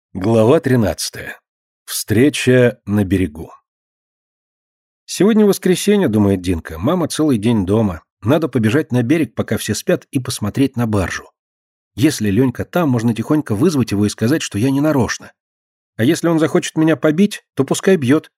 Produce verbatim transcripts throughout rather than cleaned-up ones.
Глава тринадцатая. Встреча на берегу. Сегодня воскресенье, думает Динка, мама целый день дома. Надо побежать на берег, пока все спят, и посмотреть на баржу. Если Ленька там, можно тихонько вызвать его и сказать, что я не нарочно. А если он захочет меня побить, то пускай бьет.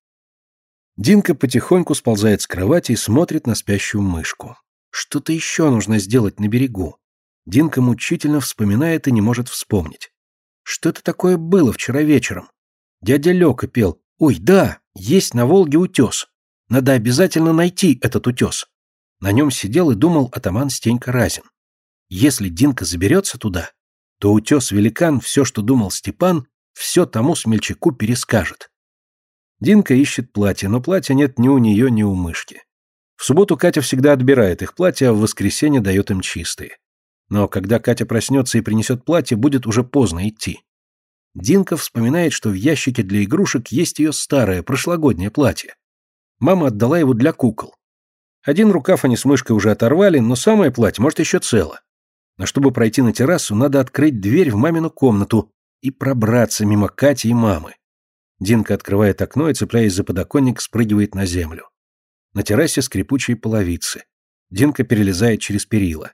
Динка потихоньку сползает с кровати и смотрит на спящую мышку. Что-то еще нужно сделать на берегу. Динка мучительно вспоминает и не может вспомнить. Что это такое было вчера вечером? Дядя Лёка пел. Ой, да, есть на Волге утес. Надо обязательно найти этот утес. На нем сидел и думал атаман Стенька Разин. Если Динка заберется туда, то утес-великан все, что думал Степан, все тому смельчаку перескажет. Динка ищет платье, но платья нет ни у нее, ни у мышки. В субботу Катя всегда отбирает их платья, а в воскресенье дает им чистые. Но когда Катя проснется и принесет платье, будет уже поздно идти. Динка вспоминает, что в ящике для игрушек есть ее старое, прошлогоднее платье. Мама отдала его для кукол. Один рукав они с мышкой уже оторвали, но самое платье, может, еще цело. Но чтобы пройти на террасу, надо открыть дверь в мамину комнату и пробраться мимо Кати и мамы. Динка открывает окно и, цепляясь за подоконник, спрыгивает на землю. На террасе скрипучие половицы. Динка перелезает через перила.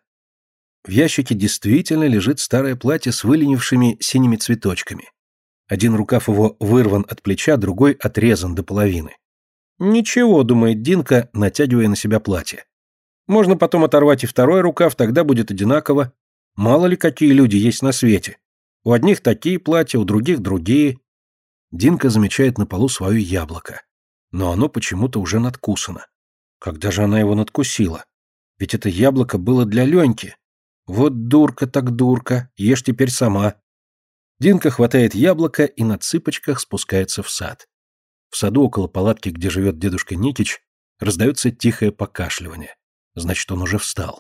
В ящике действительно лежит старое платье с выленившими синими цветочками. Один рукав его вырван от плеча, другой отрезан до половины. «Ничего», — думает Динка, натягивая на себя платье. «Можно потом оторвать и второй рукав, тогда будет одинаково. Мало ли какие люди есть на свете. У одних такие платья, у других другие». Динка замечает на полу свое яблоко. Но оно почему-то уже надкусано. Когда же она его надкусила? Ведь это яблоко было для Леньки. Вот дурка так дурка, ешь теперь сама. Динка хватает яблоко и на цыпочках спускается в сад. В саду около палатки, где живет дедушка Никич, раздается тихое покашливание. Значит, он уже встал.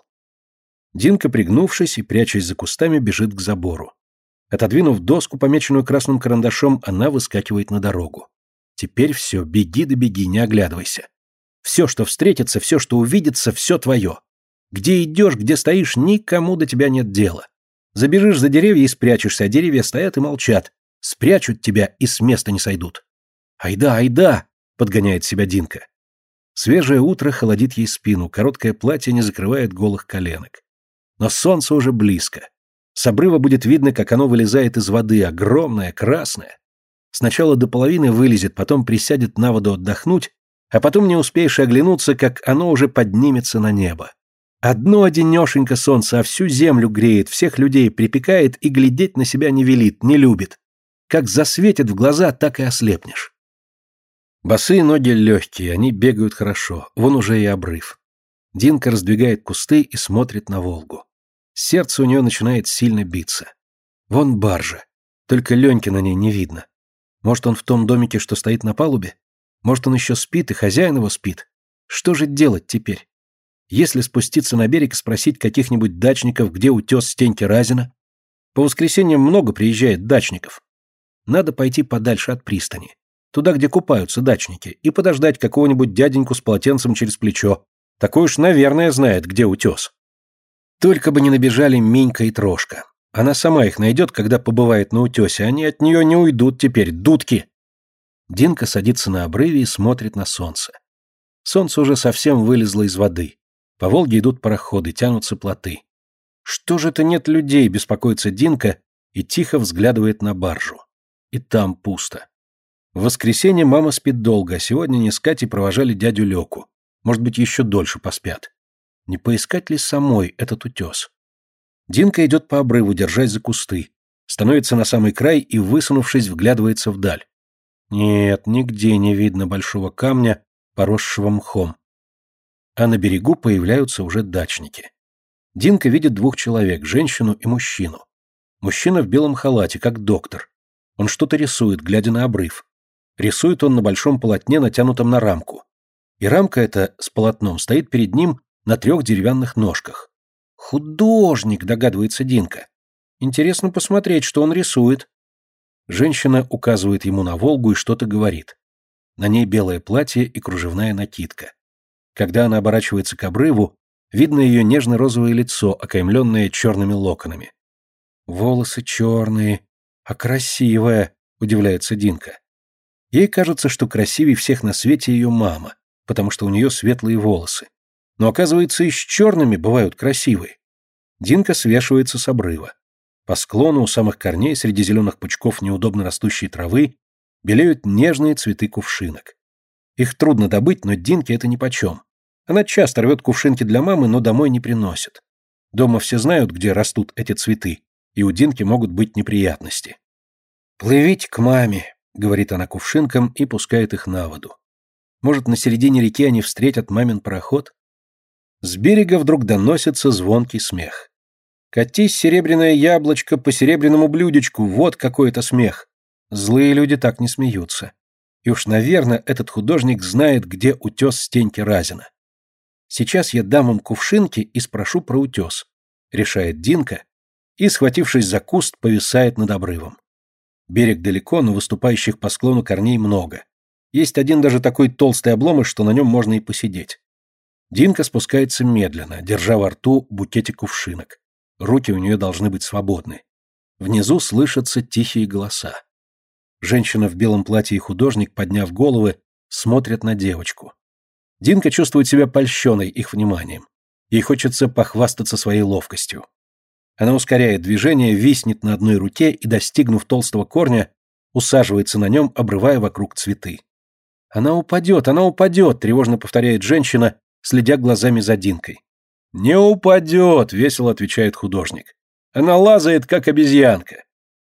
Динка, пригнувшись и прячась за кустами, бежит к забору. Отодвинув доску, помеченную красным карандашом, она выскакивает на дорогу. Теперь все, беги да беги, не оглядывайся. Все, что встретится, все, что увидится, все твое. Где идешь, где стоишь, никому до тебя нет дела. Забежишь за деревья и спрячешься, а деревья стоят и молчат. Спрячут тебя и с места не сойдут. «Айда, айда!» — подгоняет себя Динка. Свежее утро холодит ей спину, короткое платье не закрывает голых коленок. Но солнце уже близко. С обрыва будет видно, как оно вылезает из воды, огромное, красное. Сначала до половины вылезет, потом присядет на воду отдохнуть, а потом не успеешь оглянуться, как оно уже поднимется на небо. Одно одинешенько солнце, а всю землю греет, всех людей припекает и глядеть на себя не велит, не любит. Как засветит в глаза, так и ослепнешь. Босые ноги легкие, они бегают хорошо, вон уже и обрыв. Динка раздвигает кусты и смотрит на Волгу. Сердце у нее начинает сильно биться. Вон баржа, только Леньки на ней не видно. Может, он в том домике, что стоит на палубе? Может, он еще спит, и хозяин его спит? Что же делать теперь? Если спуститься на берег и спросить каких-нибудь дачников, где утес Стеньки Разина? По воскресеньям много приезжает дачников. Надо пойти подальше от пристани, туда, где купаются дачники, и подождать какого-нибудь дяденьку с полотенцем через плечо. Такой уж, наверное, знает, где утес. Только бы не набежали Минька и Трошка. Она сама их найдет, когда побывает на утесе, они от нее не уйдут теперь, дудки. Динка садится на обрыве и смотрит на солнце. Солнце уже совсем вылезло из воды. По Волге идут пароходы, тянутся плоты. Что же это нет людей, беспокоится Динка и тихо взглядывает на баржу. И там пусто. В воскресенье мама спит долго, а сегодня не с Катей провожали дядю Лёку. Может быть, еще дольше поспят. Не поискать ли самой этот утес? Динка идет по обрыву, держась за кусты. Становится на самый край и, высунувшись, вглядывается вдаль. Нет, нигде не видно большого камня, поросшего мхом. А на берегу появляются уже дачники. Динка видит двух человек, женщину и мужчину. Мужчина в белом халате, как доктор. Он что-то рисует, глядя на обрыв. Рисует он на большом полотне, натянутом на рамку. И рамка эта с полотном стоит перед ним на трех деревянных ножках. «Художник», — догадывается Динка. «Интересно посмотреть, что он рисует». Женщина указывает ему на Волгу и что-то говорит. На ней белое платье и кружевная накидка. Когда она оборачивается к обрыву, видно ее нежно-розовое лицо, окаймленное черными локонами. Волосы черные, а красивая, – удивляется Динка. Ей кажется, что красивее всех на свете ее мама, потому что у нее светлые волосы. Но оказывается, и с черными бывают красивые. Динка свешивается с обрыва. По склону у самых корней среди зеленых пучков неудобно растущей травы белеют нежные цветы кувшинок. Их трудно добыть, но Динке это нипочем. Она часто рвет кувшинки для мамы, но домой не приносит. Дома все знают, где растут эти цветы, и у Динки могут быть неприятности. «Плывите к маме», — говорит она кувшинкам и пускает их на воду. Может, на середине реки они встретят мамин пароход? С берега вдруг доносится звонкий смех. «Катись, серебряное яблочко, по серебряному блюдечку, вот какой это смех!» Злые люди так не смеются. И уж, наверное, этот художник знает, где утес Стеньки Разина. «Сейчас я дам им кувшинки и спрошу про утес», — решает Динка, и, схватившись за куст, повисает над обрывом. Берег далеко, но выступающих по склону корней много. Есть один даже такой толстый обломыш, что на нем можно и посидеть. Динка спускается медленно, держа во рту букетик кувшинок. Руки у нее должны быть свободны. Внизу слышатся тихие голоса. Женщина в белом платье и художник, подняв головы, смотрят на девочку. Динка чувствует себя польщенной их вниманием. Ей хочется похвастаться своей ловкостью. Она ускоряет движение, виснет на одной руке и, достигнув толстого корня, усаживается на нем, обрывая вокруг цветы. «Она упадет, она упадет», — тревожно повторяет женщина, следя глазами за Динкой. «Не упадет», — весело отвечает художник. «Она лазает, как обезьянка».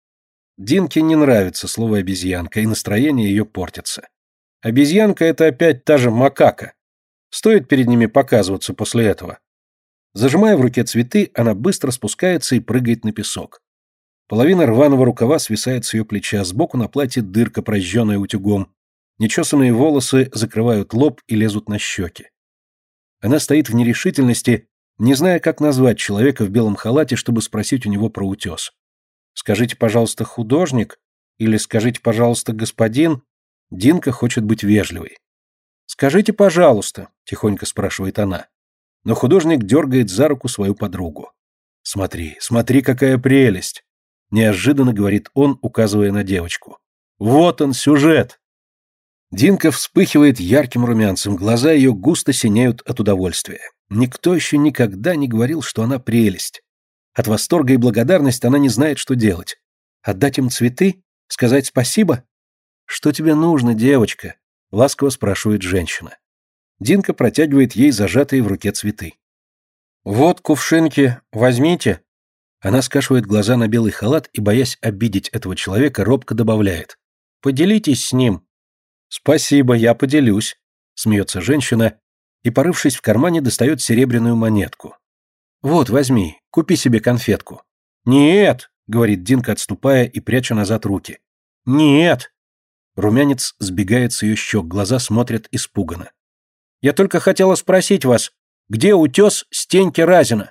Динке не нравится слово «обезьянка», и настроение ее портится. Обезьянка — это опять та же макака. Стоит перед ними показываться после этого. Зажимая в руке цветы, она быстро спускается и прыгает на песок. Половина рваного рукава свисает с ее плеча, сбоку на платье дырка, прожженная утюгом. Нечесанные волосы закрывают лоб и лезут на щеки. Она стоит в нерешительности, не зная, как назвать человека в белом халате, чтобы спросить у него про утес. «Скажите, пожалуйста, художник?» Или «Скажите, пожалуйста, господин?» Динка хочет быть вежливой. «Скажите, пожалуйста», — тихонько спрашивает она. Но художник дергает за руку свою подругу. «Смотри, смотри, какая прелесть!» Неожиданно говорит он, указывая на девочку. «Вот он, сюжет!» Динка вспыхивает ярким румянцем, глаза ее густо синеют от удовольствия. Никто еще никогда не говорил, что она прелесть. От восторга и благодарности она не знает, что делать. Отдать им цветы? Сказать спасибо? «Что тебе нужно, девочка?» — ласково спрашивает женщина. Динка протягивает ей зажатые в руке цветы. «Вот кувшинки, возьмите». Она скашивает глаза на белый халат и, боясь обидеть этого человека, робко добавляет. «Поделитесь с ним». «Спасибо, я поделюсь», — смеется женщина и, порывшись в кармане, достает серебряную монетку. «Вот, возьми, купи себе конфетку». «Нет», — говорит Динка, отступая и пряча назад руки. «Нет». Румянец сбегает с ее щек, глаза смотрят испуганно. «Я только хотела спросить вас, где утес Стеньки Разина?»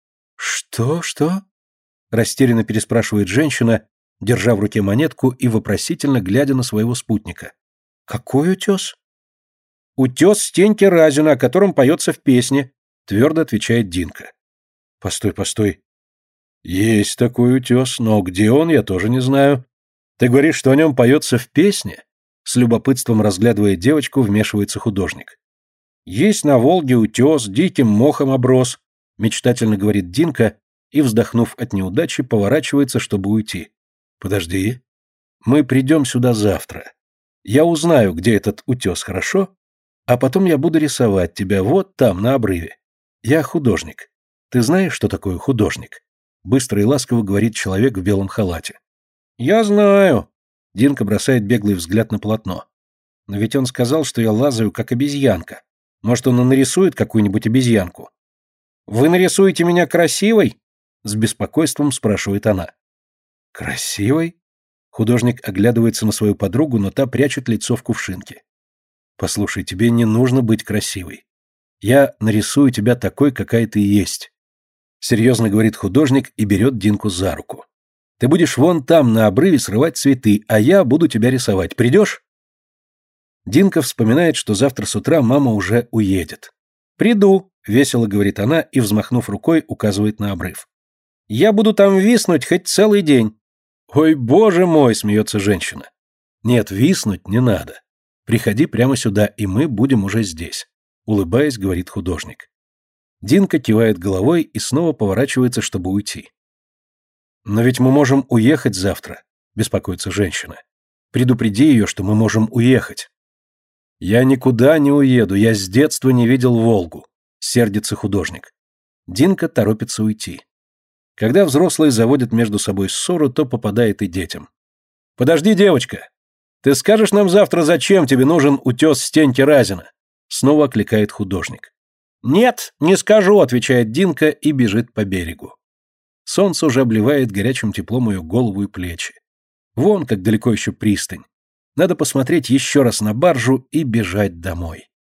«Что, что?» — растерянно переспрашивает женщина, держа в руке монетку и вопросительно глядя на своего спутника. «Какой утес?» «Утес Стеньки Разина, о котором поется в песне», — твердо отвечает Динка. «Постой, постой. Есть такой утес, но где он, я тоже не знаю. Ты говоришь, что о нем поется в песне?» С любопытством разглядывая девочку, вмешивается художник. «Есть на Волге утес, диким мохом оброс», — мечтательно говорит Динка и, вздохнув от неудачи, поворачивается, чтобы уйти. «Подожди. Мы придем сюда завтра. Я узнаю, где этот утес, хорошо? А потом я буду рисовать тебя вот там, на обрыве. Я художник. Ты знаешь, что такое художник?» Быстро и ласково говорит человек в белом халате. «Я знаю», — Динка бросает беглый взгляд на полотно. «Но ведь он сказал, что я лазаю, как обезьянка. Может, он и нарисует какую-нибудь обезьянку?» «Вы нарисуете меня красивой?» — с беспокойством спрашивает она. «Красивой?» Художник оглядывается на свою подругу, но та прячет лицо в кувшинке. «Послушай, тебе не нужно быть красивой. Я нарисую тебя такой, какая ты есть», — серьезно говорит художник и берет Динку за руку. «Ты будешь вон там, на обрыве, срывать цветы, а я буду тебя рисовать. Придешь?» Динка вспоминает, что завтра с утра мама уже уедет. «Приду», — весело говорит она и, взмахнув рукой, указывает на обрыв. «Я буду там виснуть хоть целый день». «Ой, боже мой!» — смеется женщина. «Нет, виснуть не надо. Приходи прямо сюда, и мы будем уже здесь», — улыбаясь, говорит художник. Динка кивает головой и снова поворачивается, чтобы уйти. «Но ведь мы можем уехать завтра», — беспокоится женщина. «Предупреди ее, что мы можем уехать». «Я никуда не уеду, я с детства не видел Волгу», — сердится художник. Динка торопится уйти. Когда взрослые заводят между собой ссору, то попадает и детям. «Подожди, девочка! Ты скажешь нам завтра, зачем тебе нужен утес Стеньки Разина?» Снова окликает художник. «Нет, не скажу», — отвечает Динка и бежит по берегу. Солнце уже обливает горячим теплом ее голову и плечи. Вон, как далеко еще пристань. Надо посмотреть еще раз на баржу и бежать домой.